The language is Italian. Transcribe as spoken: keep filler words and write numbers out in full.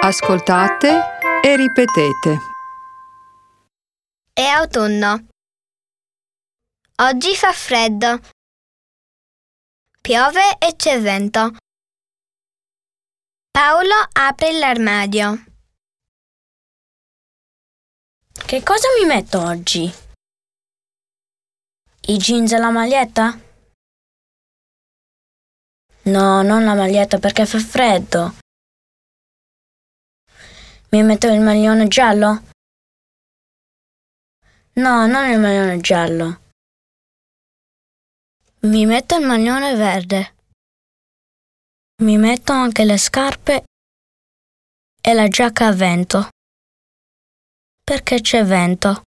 Ascoltate e ripetete. È autunno. Oggi fa freddo. Piove e c'è vento. Paolo apre l'armadio. Che cosa mi metto oggi? I jeans e la maglietta? No, non la maglietta perché fa freddo. Mi metto il maglione giallo? No, non il maglione giallo. Mi metto il maglione verde. Mi metto anche le scarpe e la giacca a vento. Perché c'è vento.